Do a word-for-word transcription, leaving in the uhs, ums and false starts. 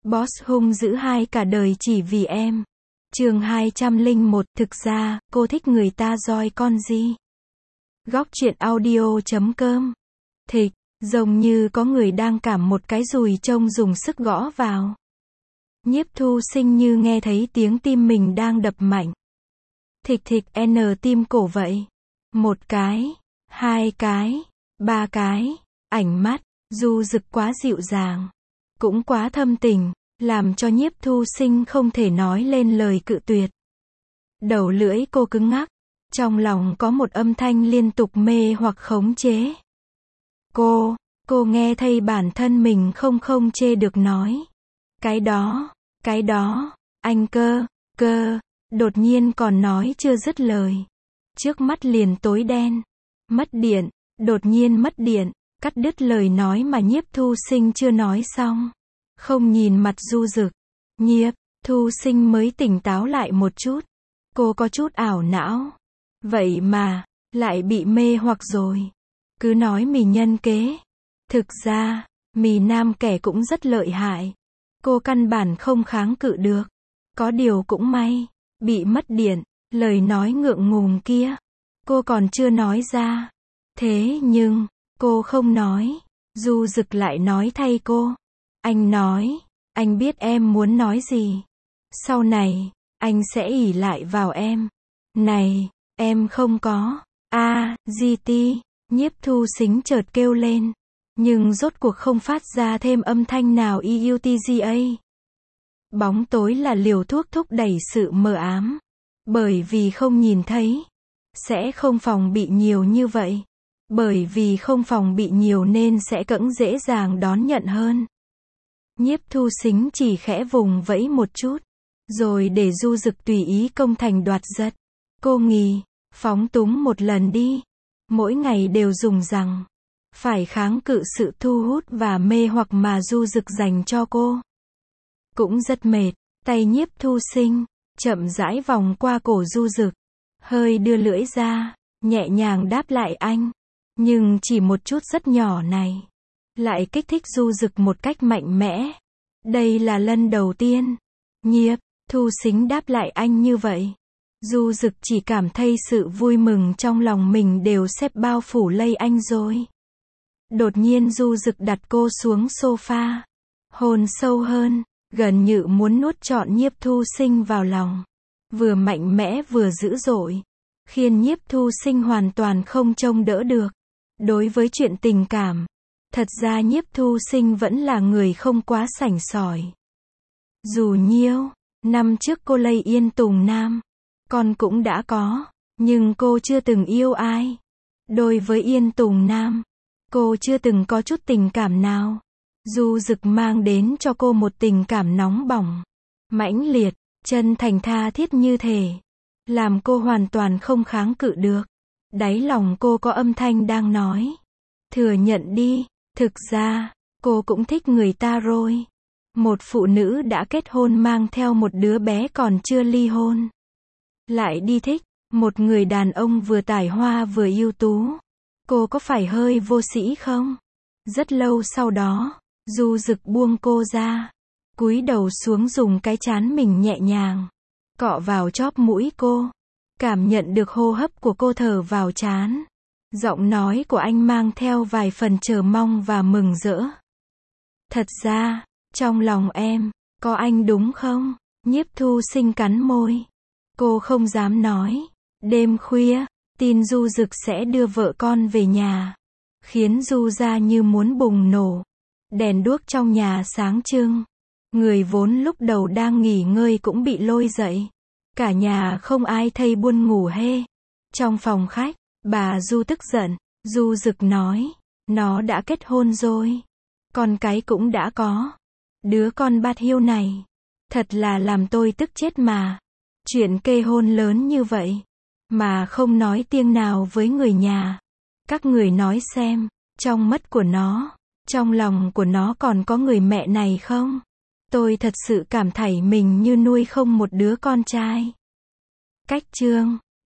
Boss hung dữ hai cả đời chỉ vì em. Chương hai trăm lẻ một, thực ra, cô thích người ta doi con gì? Góc truyện audio chấm com. Thịch, giống như có người đang cảm một cái dùi trông dùng sức gõ vào. Nhiếp Thu Sinh như nghe thấy tiếng tim mình đang đập mạnh. Thịch thịch n tim cổ vậy. Một cái, hai cái, ba cái, ảnh mắt, du dực quá dịu dàng, cũng quá thâm tình, làm cho Nhiếp Thu Sinh không thể nói lên lời cự tuyệt. Đầu lưỡi cô cứng ngắc, trong lòng có một âm thanh liên tục mê hoặc khống chế. Cô, cô nghe thấy bản thân mình không không chê được nói. Cái đó, cái đó, anh cơ, cơ, đột nhiên còn nói chưa dứt lời. Trước mắt liền tối đen, mất điện, đột nhiên mất điện, cắt đứt lời nói mà Nhiếp Thu Sinh chưa nói xong. Không nhìn mặt du dực, Nhiếp Thu Sinh mới tỉnh táo lại một chút. Cô có chút ảo não. Vậy mà, lại bị mê hoặc rồi. Cứ nói mì nhân kế. Thực ra, mì nam kẻ cũng rất lợi hại. Cô căn bản không kháng cự được. Có điều cũng may, bị mất điện, lời nói ngượng ngùng kia, cô còn chưa nói ra. Thế nhưng, cô không nói, du dực lại nói thay cô. Anh nói, anh biết em muốn nói gì. Sau này, anh sẽ ỷ lại vào em. Này, em không có. A, giê tê, Nhiếp Thu Sinh chợt kêu lên. Nhưng rốt cuộc không phát ra thêm âm thanh nào i u tê giê a. Bóng tối là liều thuốc thúc đẩy sự mờ ám. Bởi vì không nhìn thấy, sẽ không phòng bị nhiều như vậy. Bởi vì không phòng bị nhiều nên sẽ cẫng dễ dàng đón nhận hơn. Nhiếp Thu Sinh chỉ khẽ vùng vẫy một chút, rồi để du dực tùy ý công thành đoạt giật. Cô nghỉ, phóng túng một lần đi. Mỗi ngày đều dùng rằng, phải kháng cự sự thu hút và mê hoặc mà du dực dành cho cô. Cũng rất mệt, tay Nhiếp Thu Sinh chậm rãi vòng qua cổ du dực, hơi đưa lưỡi ra, nhẹ nhàng đáp lại anh. Nhưng chỉ một chút rất nhỏ này, lại kích thích du dực một cách mạnh mẽ. Đây là lần đầu tiên Nhiếp Thu Sinh đáp lại anh như vậy. Du dực chỉ cảm thấy sự vui mừng trong lòng mình đều xếp bao phủ lây anh rồi. Đột nhiên du dực đặt cô xuống sofa, hôn sâu hơn, gần như muốn nuốt trọn Nhiếp Thu Sinh vào lòng. Vừa mạnh mẽ vừa dữ dội, khiến Nhiếp Thu Sinh hoàn toàn không trông đỡ được. Đối với chuyện tình cảm, thật ra Nhiếp Thu Sinh vẫn là người không quá sảnh sỏi. Dù nhiêu năm trước cô lấy Yên Tùng Nam, con cũng đã có, nhưng cô chưa từng yêu ai. Đối với Yên Tùng Nam, cô chưa từng có chút tình cảm nào. Du dực mang đến cho cô một tình cảm nóng bỏng, mãnh liệt, chân thành tha thiết như thể, làm cô hoàn toàn không kháng cự được. Đáy lòng cô có âm thanh đang nói, thừa nhận đi, thực ra, cô cũng thích người ta rồi. Một phụ nữ đã kết hôn mang theo một đứa bé còn chưa ly hôn, lại đi thích một người đàn ông vừa tài hoa vừa ưu tú. Cô có phải hơi vô sĩ không? Rất lâu sau đó, du dực buông cô ra, cúi đầu xuống dùng cái trán mình nhẹ nhàng cọ vào chóp mũi cô, cảm nhận được hô hấp của cô thở vào trán. Giọng nói của anh mang theo vài phần chờ mong và mừng rỡ. Thật ra, trong lòng em, có anh đúng không? Nhiếp Thu Sinh cắn môi. Cô không dám nói. Đêm khuya, tin du dực sẽ đưa vợ con về nhà, khiến du ra như muốn bùng nổ. Đèn đuốc trong nhà sáng trưng. Người vốn lúc đầu đang nghỉ ngơi cũng bị lôi dậy. Cả nhà không ai thấy buồn ngủ hê. Trong phòng khách, bà Du tức giận. Du dực nói, nó đã kết hôn rồi, con cái cũng đã có. Đứa con bát hiêu này, thật là làm tôi tức chết mà. Chuyện kê hôn lớn như vậy, mà không nói tiếng nào với người nhà. Các người nói xem, trong mắt của nó, trong lòng của nó còn có người mẹ này không? Tôi thật sự cảm thấy mình như nuôi không một đứa con trai. Cách chương